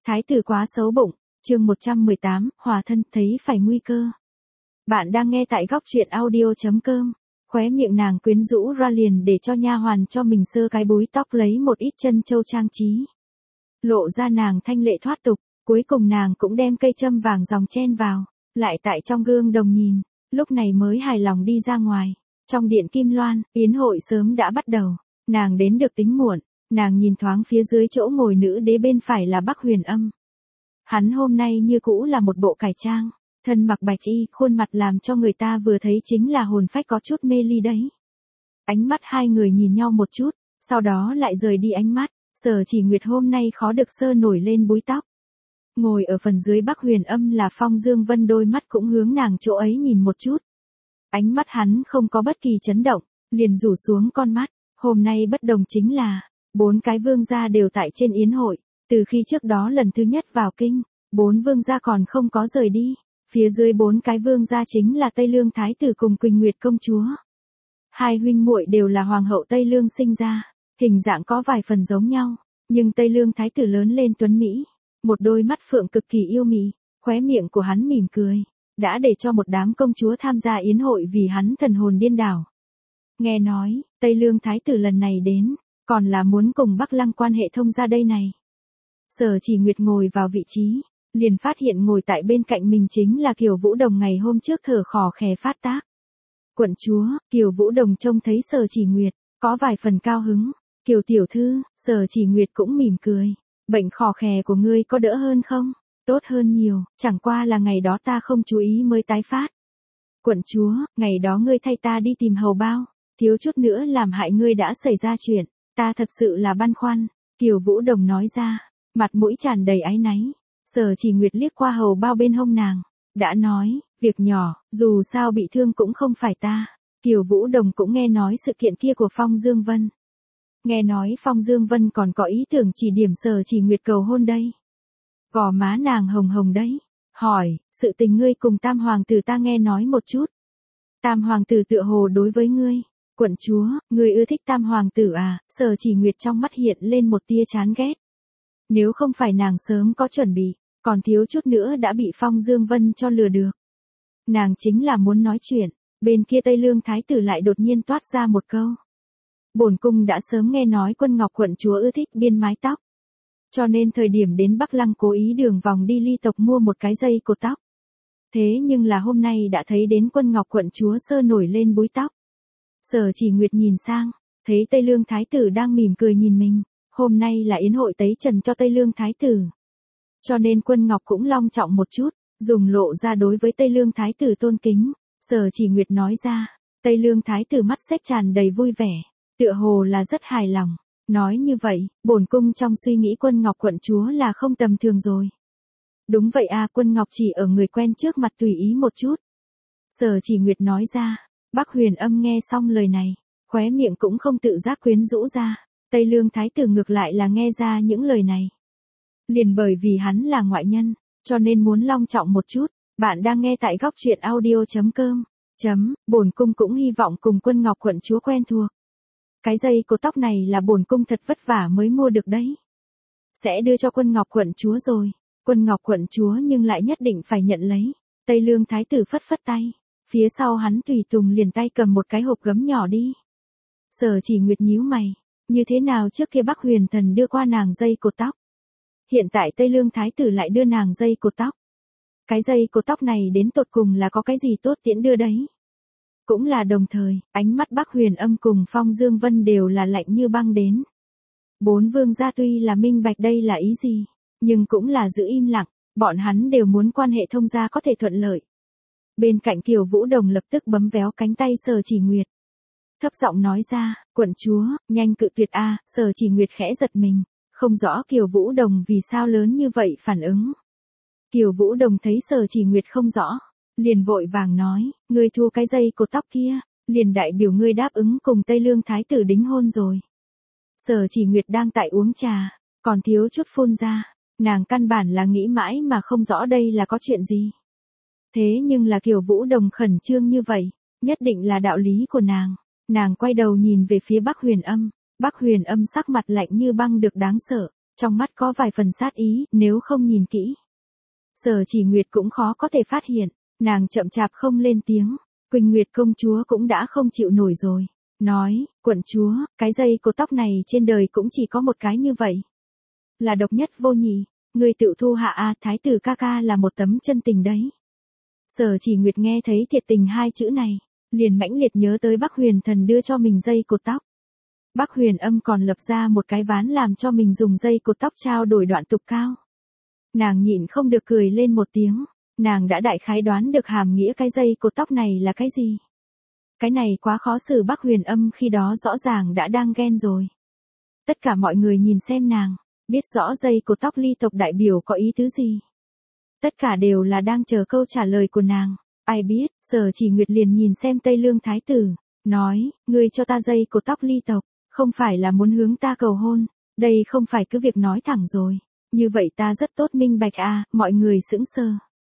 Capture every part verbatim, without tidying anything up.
Thái tử quá xấu bụng, chương một trăm mười tám, hòa thân, thấy phải nguy cơ. Bạn đang nghe tại góc truyện audio.com. Khóe miệng nàng quyến rũ ra liền để cho nha hoàn cho mình sơ cái búi tóc lấy một ít chân châu trang trí. Lộ ra nàng thanh lệ thoát tục, cuối cùng nàng cũng đem cây châm vàng dòng chen vào, lại tại trong gương đồng nhìn, lúc này mới hài lòng đi ra ngoài. Trong điện Kim Loan, yến hội sớm đã bắt đầu, nàng đến được tính muộn, nàng nhìn thoáng phía dưới chỗ ngồi nữ đế bên phải là Bắc Huyền Âm. Hắn hôm nay như cũ là một bộ cải trang, thân mặc bạch y, khuôn mặt làm cho người ta vừa thấy chính là hồn phách có chút mê ly đấy. Ánh mắt hai người nhìn nhau một chút, sau đó lại rời đi ánh mắt, Sở Chỉ Nguyệt hôm nay khó được sơ nổi lên búi tóc. Ngồi ở phần dưới Bắc Huyền Âm là Phong Dương Vân, đôi mắt cũng hướng nàng chỗ ấy nhìn một chút. Ánh mắt hắn không có bất kỳ chấn động, liền rủ xuống con mắt, hôm nay bất đồng chính là, bốn cái vương gia đều tại trên yến hội, từ khi trước đó lần thứ nhất vào kinh, bốn vương gia còn không có rời đi, phía dưới bốn cái vương gia chính là Tây Lương Thái tử cùng Quỳnh Nguyệt công chúa. Hai huynh muội đều là hoàng hậu Tây Lương sinh ra, hình dạng có vài phần giống nhau, nhưng Tây Lương Thái tử lớn lên tuấn mỹ, một đôi mắt phượng cực kỳ yêu mị, khóe miệng của hắn mỉm cười, đã để cho một đám công chúa tham gia yến hội vì hắn thần hồn điên đảo. Nghe nói, Tây Lương Thái tử lần này đến, còn là muốn cùng Bắc Lăng quan hệ thông ra đây này. Sở Chỉ Nguyệt ngồi vào vị trí, liền phát hiện ngồi tại bên cạnh mình chính là Kiều Vũ Đồng ngày hôm trước thở khò khè phát tác. Quận chúa, Kiều Vũ Đồng trông thấy Sở Chỉ Nguyệt, có vài phần cao hứng. Kiều tiểu thư, Sở Chỉ Nguyệt cũng mỉm cười. Bệnh khò khè của ngươi có đỡ hơn không? Tốt hơn nhiều, chẳng qua là ngày đó ta không chú ý mới tái phát. Quận chúa, ngày đó ngươi thay ta đi tìm hầu bao, thiếu chút nữa làm hại ngươi đã xảy ra chuyện, ta thật sự là băn khoăn. Kiều Vũ Đồng nói ra, mặt mũi tràn đầy áy náy. Sở Chỉ Nguyệt liếc qua hầu bao bên hông nàng, đã nói, việc nhỏ, dù sao bị thương cũng không phải ta. Kiều Vũ Đồng cũng nghe nói sự kiện kia của Phong Dương Vân. Nghe nói Phong Dương Vân còn có ý tưởng chỉ điểm Sở Chỉ Nguyệt cầu hôn đây. Gò má nàng hồng hồng đấy, hỏi, sự tình ngươi cùng Tam Hoàng tử ta nghe nói một chút. Tam Hoàng tử tựa hồ đối với ngươi, quận chúa, ngươi ưa thích Tam Hoàng tử à? Sở Chỉ Nguyệt trong mắt hiện lên một tia chán ghét. Nếu không phải nàng sớm có chuẩn bị, còn thiếu chút nữa đã bị Phong Dương Vân cho lừa được. Nàng chính là muốn nói chuyện, bên kia Tây Lương Thái tử lại đột nhiên toát ra một câu. Bổn cung đã sớm nghe nói Quân Ngọc quận chúa ưa thích biên mái tóc. Cho nên thời điểm đến Bắc Lăng cố ý đường vòng đi ly tộc mua một cái dây cột tóc. Thế nhưng là hôm nay đã thấy đến Quân Ngọc quận chúa sơ nổi lên búi tóc. Sở Chỉ Nguyệt nhìn sang, thấy Tây Lương Thái tử đang mỉm cười nhìn mình. Hôm nay là yến hội tấy trần cho Tây Lương Thái tử. Cho nên Quân Ngọc cũng long trọng một chút, dùng lộ ra đối với Tây Lương Thái tử tôn kính. Sở Chỉ Nguyệt nói ra, Tây Lương Thái tử mắt xếp tràn đầy vui vẻ, tựa hồ là rất hài lòng. Nói như vậy, bổn cung trong suy nghĩ Quân Ngọc quận chúa là không tầm thường rồi. Đúng vậy à, Quân Ngọc chỉ ở người quen trước mặt tùy ý một chút. Sở Chỉ Nguyệt nói ra, Bắc Huyền Âm nghe xong lời này, khóe miệng cũng không tự giác quyến rũ ra. Tây Lương Thái tử ngược lại là nghe ra những lời này. Liền bởi vì hắn là ngoại nhân, cho nên muốn long trọng một chút. Bạn đang nghe tại góc truyện audio.com. Chấm, bổn cung cũng hy vọng cùng Quân Ngọc quận chúa quen thuộc. Cái dây cột tóc này là bổn cung thật vất vả mới mua được đấy. Sẽ đưa cho Quân Ngọc quận chúa rồi. Quân Ngọc quận chúa nhưng lại nhất định phải nhận lấy. Tây Lương Thái tử phất phất tay. Phía sau hắn tùy tùng liền tay cầm một cái hộp gấm nhỏ đi. Sở Chỉ Nguyệt nhíu mày. Như thế nào trước kia Bắc Huyền Thần đưa qua nàng dây cột tóc. Hiện tại Tây Lương Thái tử lại đưa nàng dây cột tóc. Cái dây cột tóc này đến tột cùng là có cái gì tốt tiễn đưa đấy. Cũng là đồng thời, ánh mắt Bắc Huyền Âm cùng Phong Dương Vân đều là lạnh như băng đến. Bốn vương gia tuy là minh bạch đây là ý gì, nhưng cũng là giữ im lặng, bọn hắn đều muốn quan hệ thông gia có thể thuận lợi. Bên cạnh Kiều Vũ Đồng lập tức bấm véo cánh tay Sở Chỉ Nguyệt. Thấp giọng nói ra, quận chúa, nhanh cự tuyệt a. À, Sở Chỉ Nguyệt khẽ giật mình, không rõ Kiều Vũ Đồng vì sao lớn như vậy phản ứng. Kiều Vũ Đồng thấy Sở Chỉ Nguyệt không rõ, liền vội vàng nói, ngươi thu cái dây cột tóc kia, liền đại biểu ngươi đáp ứng cùng Tây Lương Thái tử đính hôn rồi. Sở Chỉ Nguyệt đang tại uống trà, còn thiếu chút phun ra, nàng căn bản là nghĩ mãi mà không rõ đây là có chuyện gì. Thế nhưng là Kiều Vũ Đồng khẩn trương như vậy, nhất định là đạo lý của nàng. Nàng quay đầu nhìn về phía Bắc Huyền Âm, Bắc Huyền Âm sắc mặt lạnh như băng được đáng sợ, trong mắt có vài phần sát ý, nếu không nhìn kỹ. Sở Chỉ Nguyệt cũng khó có thể phát hiện, nàng chậm chạp không lên tiếng. Quỳnh Nguyệt công chúa cũng đã không chịu nổi rồi, nói, quận chúa, cái dây cột tóc này trên đời cũng chỉ có một cái như vậy. Là độc nhất vô nhị, người tự thu hạ a, thái tử ca ca là một tấm chân tình đấy. Sở Chỉ Nguyệt nghe thấy thiệt tình hai chữ này, liền mãnh liệt nhớ tới Bắc Huyền Thần đưa cho mình dây cột tóc. Bắc Huyền Âm còn lập ra một cái ván làm cho mình dùng dây cột tóc trao đổi đoạn tục cao. Nàng nhịn không được cười lên một tiếng, nàng đã đại khái đoán được hàm nghĩa cái dây cột tóc này là cái gì. Cái này quá khó xử, Bắc Huyền Âm khi đó rõ ràng đã đang ghen rồi. Tất cả mọi người nhìn xem nàng, biết rõ dây cột tóc ly tộc đại biểu có ý tứ gì. Tất cả đều là đang chờ câu trả lời của nàng. Ai biết, Sở Chỉ Nguyệt liền nhìn xem Tây Lương Thái tử, nói, ngươi cho ta dây cột tóc ly tộc, không phải là muốn hướng ta cầu hôn, đây không phải cứ việc nói thẳng rồi. Như vậy ta rất tốt minh bạch à, mọi người sững sờ.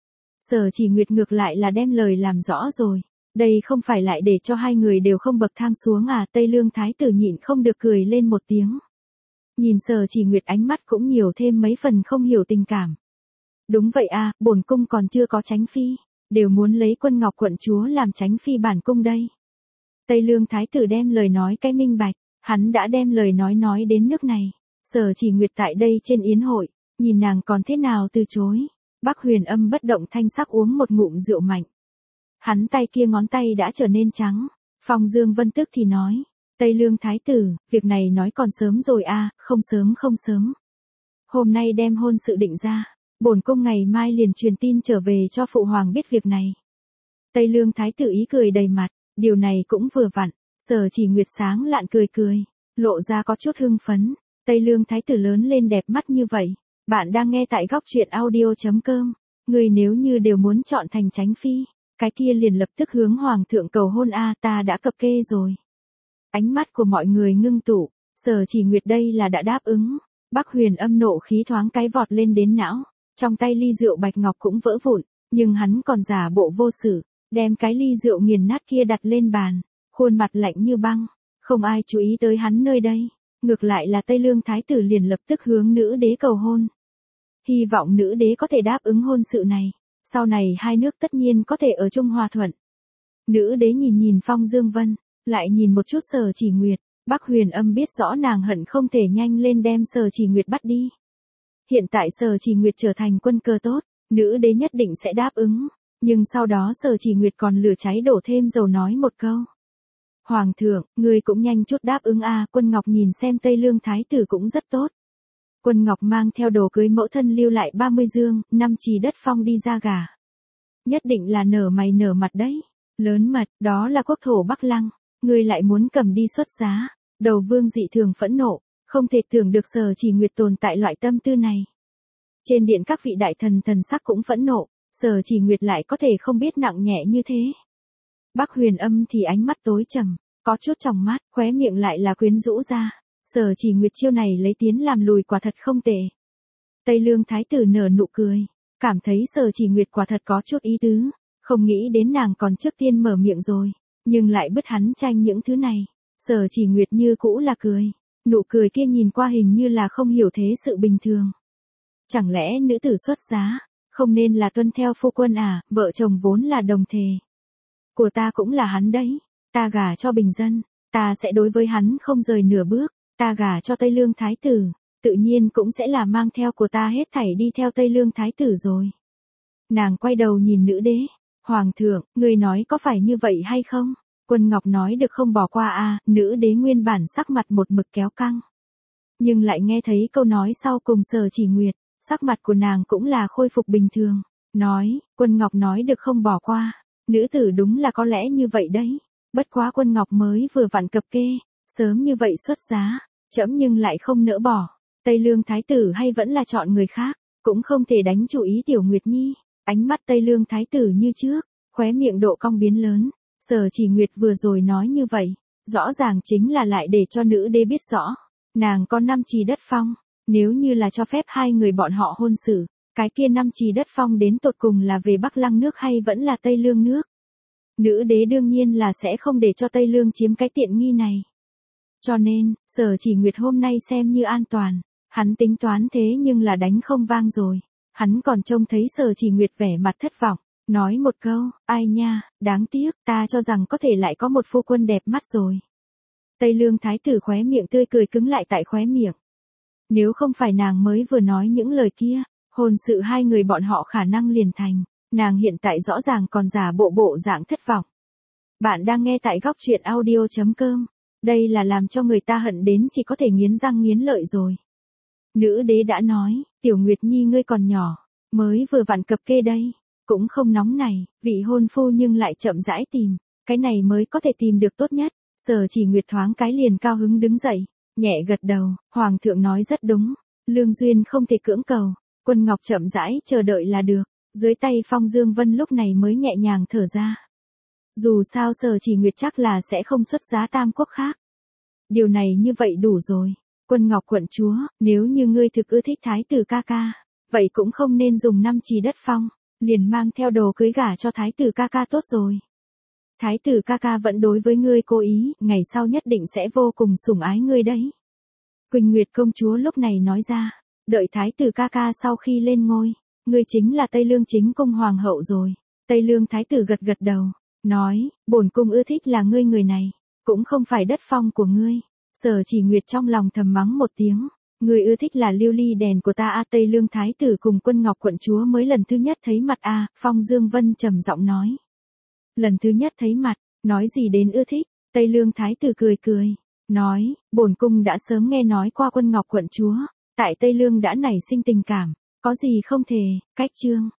Sở Chỉ Nguyệt ngược lại là đem lời làm rõ rồi. Đây không phải lại để cho hai người đều không bậc thang xuống à, Tây Lương Thái tử nhịn không được cười lên một tiếng. Nhìn Sở Chỉ Nguyệt ánh mắt cũng nhiều thêm mấy phần không hiểu tình cảm. Đúng vậy à, bổn cung còn chưa có tránh phi, đều muốn lấy Quân Ngọc quận chúa làm tránh phi bản cung đây. Tây Lương Thái tử đem lời nói cái minh bạch, hắn đã đem lời nói nói đến nước này. Sở Chỉ Nguyệt tại đây trên yến hội, nhìn nàng còn thế nào từ chối. Bắc Huyền Âm bất động thanh sắc uống một ngụm rượu mạnh. Hắn tay kia ngón tay đã trở nên trắng. Phong Dương Vân tức thì nói, Tây Lương Thái tử, việc này nói còn sớm rồi à, không sớm không sớm. Hôm nay đem hôn sự định ra, bổn cung ngày mai liền truyền tin trở về cho phụ hoàng biết việc này. Tây Lương Thái tử ý cười đầy mặt, điều này cũng vừa vặn. Sở Chỉ Nguyệt sáng lạn cười cười, lộ ra có chút hưng phấn. Tây Lương Thái tử lớn lên đẹp mắt như vậy. Bạn đang nghe tại góc truyện audio chấm com. Người nếu như đều muốn chọn thành tránh phi, cái kia liền lập tức hướng hoàng thượng cầu hôn a, ta đã cập kê rồi. Ánh mắt của mọi người ngưng tụ, Sở Chỉ Nguyệt đây là đã đáp ứng. Bắc Huyền Âm nộ khí thoáng cái vọt lên đến não, trong tay ly rượu bạch ngọc cũng vỡ vụn, nhưng hắn còn giả bộ vô sự, đem cái ly rượu nghiền nát kia đặt lên bàn, khuôn mặt lạnh như băng, không ai chú ý tới hắn nơi đây. Ngược lại là Tây Lương Thái tử liền lập tức hướng nữ đế cầu hôn. Hy vọng nữ đế có thể đáp ứng hôn sự này, sau này hai nước tất nhiên có thể ở chung hòa thuận. Nữ đế nhìn nhìn Phong Dương Vân, lại nhìn một chút Sở Chỉ Nguyệt. Bắc Huyền Âm biết rõ nàng hận không thể nhanh lên đem Sở Chỉ Nguyệt bắt đi. Hiện tại Sở Chỉ Nguyệt trở thành quân cờ tốt, nữ đế nhất định sẽ đáp ứng, nhưng sau đó Sở Chỉ Nguyệt còn lửa cháy đổ thêm dầu nói một câu. Hoàng thượng, ngươi cũng nhanh chút đáp ứng a, Quân Ngọc nhìn xem Tây Lương Thái tử cũng rất tốt. Quân Ngọc mang theo đồ cưới mẫu thân lưu lại ba mươi dương, năm trì đất phong đi ra gả. Nhất định là nở mày nở mặt đấy. Lớn mật, đó là quốc thổ Bắc Lăng, ngươi lại muốn cầm đi xuất giá. Đầu vương dị thường phẫn nộ, không thể tưởng được Sở Chỉ Nguyệt tồn tại loại tâm tư này. Trên điện các vị đại thần thần sắc cũng phẫn nộ, Sở Chỉ Nguyệt lại có thể không biết nặng nhẹ như thế. Bắc Huyền Âm thì ánh mắt tối trầm, có chút tròng mắt, khóe miệng lại là quyến rũ ra. Sở Chỉ Nguyệt chiêu này lấy tiến làm lùi quả thật không tệ. Tây Lương Thái tử nở nụ cười, cảm thấy Sở Chỉ Nguyệt quả thật có chút ý tứ, không nghĩ đến nàng còn trước tiên mở miệng rồi, nhưng lại bứt hắn tranh những thứ này. Sở Chỉ Nguyệt như cũ là cười, nụ cười kia nhìn qua hình như là không hiểu thế sự bình thường. Chẳng lẽ nữ tử xuất giá, không nên là tuân theo phu quân à, vợ chồng vốn là đồng thề. Của ta cũng là hắn đấy, ta gả cho bình dân, ta sẽ đối với hắn không rời nửa bước, ta gả cho Tây Lương Thái tử, tự nhiên cũng sẽ là mang theo của ta hết thảy đi theo Tây Lương Thái tử rồi. Nàng quay đầu nhìn nữ đế, Hoàng thượng, người nói có phải như vậy hay không? Quân Ngọc nói được không bỏ qua à, nữ đế nguyên bản sắc mặt một mực kéo căng. Nhưng lại nghe thấy câu nói sau cùng Sở Chỉ Nguyệt, sắc mặt của nàng cũng là khôi phục bình thường. Nói, Quân Ngọc nói được không bỏ qua, nữ tử đúng là có lẽ như vậy đấy. Bất quá Quân Ngọc mới vừa vặn cập kê, sớm như vậy xuất giá, trẫm nhưng lại không nỡ bỏ. Tây Lương Thái tử hay vẫn là chọn người khác, cũng không thể đánh chủ ý Tiểu Nguyệt Nhi. Ánh mắt Tây Lương Thái tử như trước, khóe miệng độ cong biến lớn. Sở Chỉ Nguyệt vừa rồi nói như vậy, rõ ràng chính là lại để cho nữ đế biết rõ, nàng có năm trì đất phong, nếu như là cho phép hai người bọn họ hôn sự, cái kia năm trì đất phong đến tột cùng là về Bắc Lăng nước hay vẫn là Tây Lương nước. Nữ đế đương nhiên là sẽ không để cho Tây Lương chiếm cái tiện nghi này. Cho nên, Sở Chỉ Nguyệt hôm nay xem như an toàn, Hắn tính toán thế nhưng là đánh không vang rồi. Hắn còn trông thấy Sở Chỉ Nguyệt vẻ mặt thất vọng, nói một câu, ai nha, đáng tiếc, ta cho rằng có thể lại có một phu quân đẹp mắt rồi. Tây Lương thái tử khóe miệng tươi cười cứng lại tại khóe miệng. Nếu không phải nàng mới vừa nói những lời kia, hôn sự hai người bọn họ khả năng liền thành, nàng hiện tại rõ ràng còn giả bộ bộ dạng thất vọng. Bạn đang nghe tại góc truyện audio chấm com, đây là làm cho người ta hận đến chỉ có thể nghiến răng nghiến lợi rồi. Nữ đế đã nói, Tiểu Nguyệt Nhi ngươi còn nhỏ, mới vừa vặn cập kê đây, cũng không nóng này, vị hôn phu nhưng lại chậm rãi tìm, cái này mới có thể tìm được tốt nhất. Sở Chỉ Nguyệt thoáng cái liền cao hứng đứng dậy, nhẹ gật đầu, hoàng thượng nói rất đúng, lương duyên không thể cưỡng cầu, Quân Ngọc chậm rãi chờ đợi là được. Dưới tay Phong Dương Vân lúc này mới nhẹ nhàng thở ra. Dù sao Sở Chỉ Nguyệt chắc là sẽ không xuất giá tam quốc khác. Điều này như vậy đủ rồi. Quân Ngọc quận chúa, nếu như ngươi thực ưa thích thái tử ca ca, vậy cũng không nên dùng năm trì đất phong, liền mang theo đồ cưới gả cho thái tử ca ca tốt rồi. Thái tử ca ca vẫn đối với ngươi cố ý, ngày sau nhất định sẽ vô cùng sủng ái ngươi đấy. Quỳnh Nguyệt công chúa lúc này nói ra, đợi thái tử ca ca sau khi lên ngôi, ngươi chính là Tây Lương chính cung hoàng hậu rồi. Tây Lương thái tử gật gật đầu, nói, bổn cung ưa thích là ngươi người này, cũng không phải đất phong của ngươi. Sở Chỉ Nguyệt trong lòng thầm mắng một tiếng, ngươi ưa thích là lưu ly đèn của ta a. Tây Lương thái tử cùng Quân Ngọc quận chúa mới lần thứ nhất thấy mặt a. Phong Dương Vân trầm giọng nói. Lần thứ nhất thấy mặt, nói gì đến ưa thích. Tây Lương thái tử cười cười, nói, bổn cung đã sớm nghe nói qua Quân Ngọc quận chúa, tại Tây Lương đã nảy sinh tình cảm, có gì không thể. Cách chương